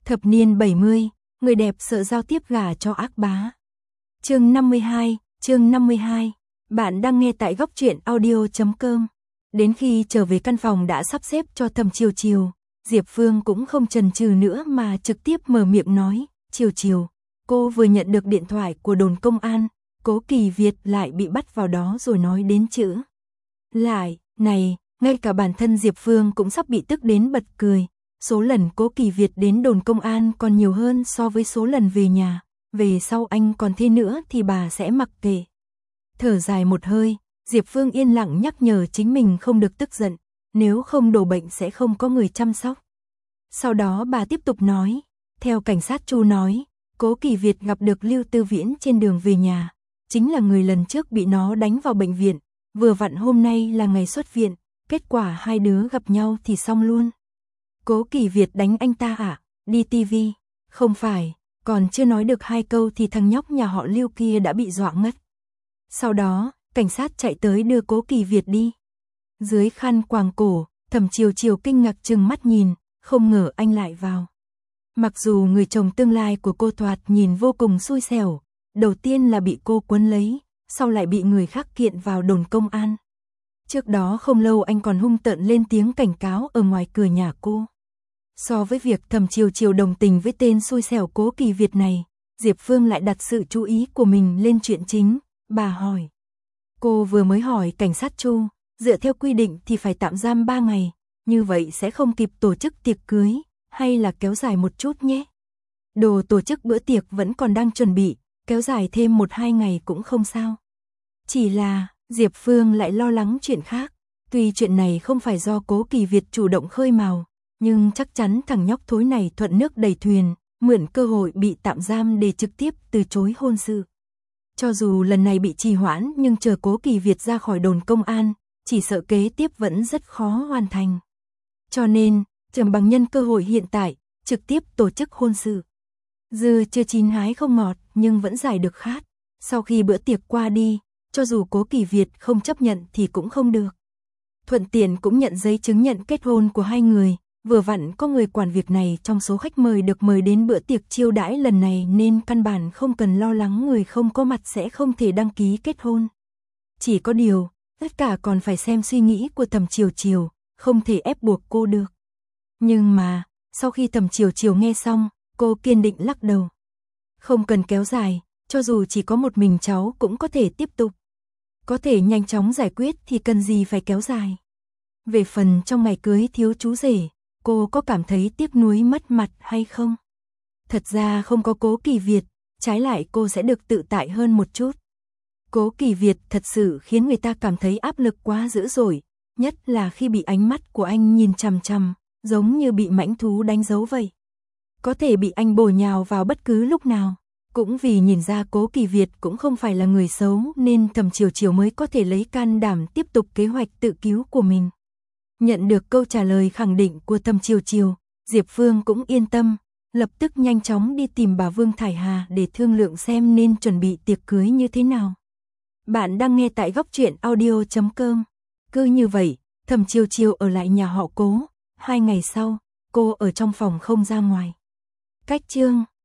Thập niên 70, người đẹp sợ giao tiếp gả cho ác bá. Chương 52, bạn đang nghe tại góc truyện audio.com. Đến khi trở về căn phòng đã sắp xếp cho Thẩm Chiều Chiều, Diệp Phương cũng không chần chừ nữa mà trực tiếp mở miệng nói, Chiều Chiều, cô vừa nhận được điện thoại của đồn công an, Cố Kỳ Việt lại bị bắt vào đó rồi nói đến chữ. Lại, này, ngay cả bản thân Diệp Phương cũng sắp bị tức đến bật cười. Số lần Cố Kỳ Việt đến đồn công an còn nhiều hơn so với số lần về nhà, về sau anh còn thế nữa thì bà sẽ mặc kệ. Thở dài một hơi, Diệp Phương yên lặng nhắc nhở chính mình không được tức giận, nếu không đổ bệnh sẽ không có người chăm sóc. Sau đó bà tiếp tục nói, theo cảnh sát Chu nói, Cố Kỳ Việt gặp được Lưu Tư Viễn trên đường về nhà, chính là người lần trước bị nó đánh vào bệnh viện, vừa vặn hôm nay là ngày xuất viện, kết quả hai đứa gặp nhau thì xong luôn. Cố Kỳ Việt đánh anh ta à? Đi tivi? Không phải, còn chưa nói được hai câu thì thằng nhóc nhà họ Lưu kia đã bị dọa ngất. Sau đó, cảnh sát chạy tới đưa Cố Kỳ Việt đi. Dưới khăn quàng cổ, Thẩm Chiều Chiều kinh ngạc trừng mắt nhìn, không ngờ anh lại vào. Mặc dù người chồng tương lai của cô thoạt nhìn vô cùng xui xẻo, đầu tiên là bị cô quấn lấy, sau lại bị người khác kiện vào đồn công an. Trước đó không lâu anh còn hung tợn lên tiếng cảnh cáo ở ngoài cửa nhà cô. So với việc Thẩm Chiều Chiều đồng tình với tên xui xẻo Cố Kỳ Việt này, Diệp Phương lại đặt sự chú ý của mình lên chuyện chính, bà hỏi. Cô vừa mới hỏi cảnh sát Chu, dựa theo quy định thì phải tạm giam 3 ngày, như vậy sẽ không kịp tổ chức tiệc cưới, hay là kéo dài một chút nhé. Đồ tổ chức bữa tiệc vẫn còn đang chuẩn bị, kéo dài thêm 1-2 ngày cũng không sao. Chỉ là, Diệp Phương lại lo lắng chuyện khác, tuy chuyện này không phải do Cố Kỳ Việt chủ động khơi mào, nhưng chắc chắn thằng nhóc thối này thuận nước đẩy thuyền, mượn cơ hội bị tạm giam để trực tiếp từ chối hôn sự. Cho dù lần này bị trì hoãn nhưng chờ Cố Kỳ Việt ra khỏi đồn công an, chỉ sợ kế tiếp vẫn rất khó hoàn thành. Cho nên, chẳng bằng nhân cơ hội hiện tại, trực tiếp tổ chức hôn sự. Dưa chưa chín hái không ngọt nhưng vẫn giải được khát. Sau khi bữa tiệc qua đi, cho dù Cố Kỳ Việt không chấp nhận thì cũng không được. Thuận tiện cũng nhận giấy chứng nhận kết hôn của hai người. Vừa vặn có người quản việc này trong số khách mời được mời đến bữa tiệc chiêu đãi lần này nên căn bản không cần lo lắng người không có mặt sẽ không thể đăng ký kết hôn. Chỉ có điều, tất cả còn phải xem suy nghĩ của Thẩm Chiều Chiều, không thể ép buộc cô được. Nhưng mà, sau khi Thẩm Chiều Chiều nghe xong, cô kiên định lắc đầu. Không cần kéo dài, cho dù chỉ có một mình cháu cũng có thể tiếp tục. Có thể nhanh chóng giải quyết thì cần gì phải kéo dài. Về phần trong ngày cưới thiếu chú rể, cô có cảm thấy tiếc nuối mất mặt hay không? Thật ra không có Cố Kỳ Việt, trái lại cô sẽ được tự tại hơn một chút. Cố Kỳ Việt thật sự khiến người ta cảm thấy áp lực quá dữ dội, nhất là khi bị ánh mắt của anh nhìn chằm chằm, giống như bị mãnh thú đánh dấu vậy. Có thể bị anh bổ nhào vào bất cứ lúc nào. Cũng vì nhìn ra Cố Kỳ Việt cũng không phải là người xấu nên Thẩm Chiều Chiều mới có thể lấy can đảm tiếp tục kế hoạch tự cứu của mình. Nhận được câu trả lời khẳng định của Thẩm Chiều Chiều, Diệp Phương cũng yên tâm, lập tức nhanh chóng đi tìm bà Vương Thải Hà để thương lượng xem nên chuẩn bị tiệc cưới như thế nào. Bạn đang nghe tại góc truyện audio.com. Cứ như vậy, Thẩm Chiều Chiều ở lại nhà họ Cố, 2 ngày sau, cô ở trong phòng không ra ngoài. Cách chương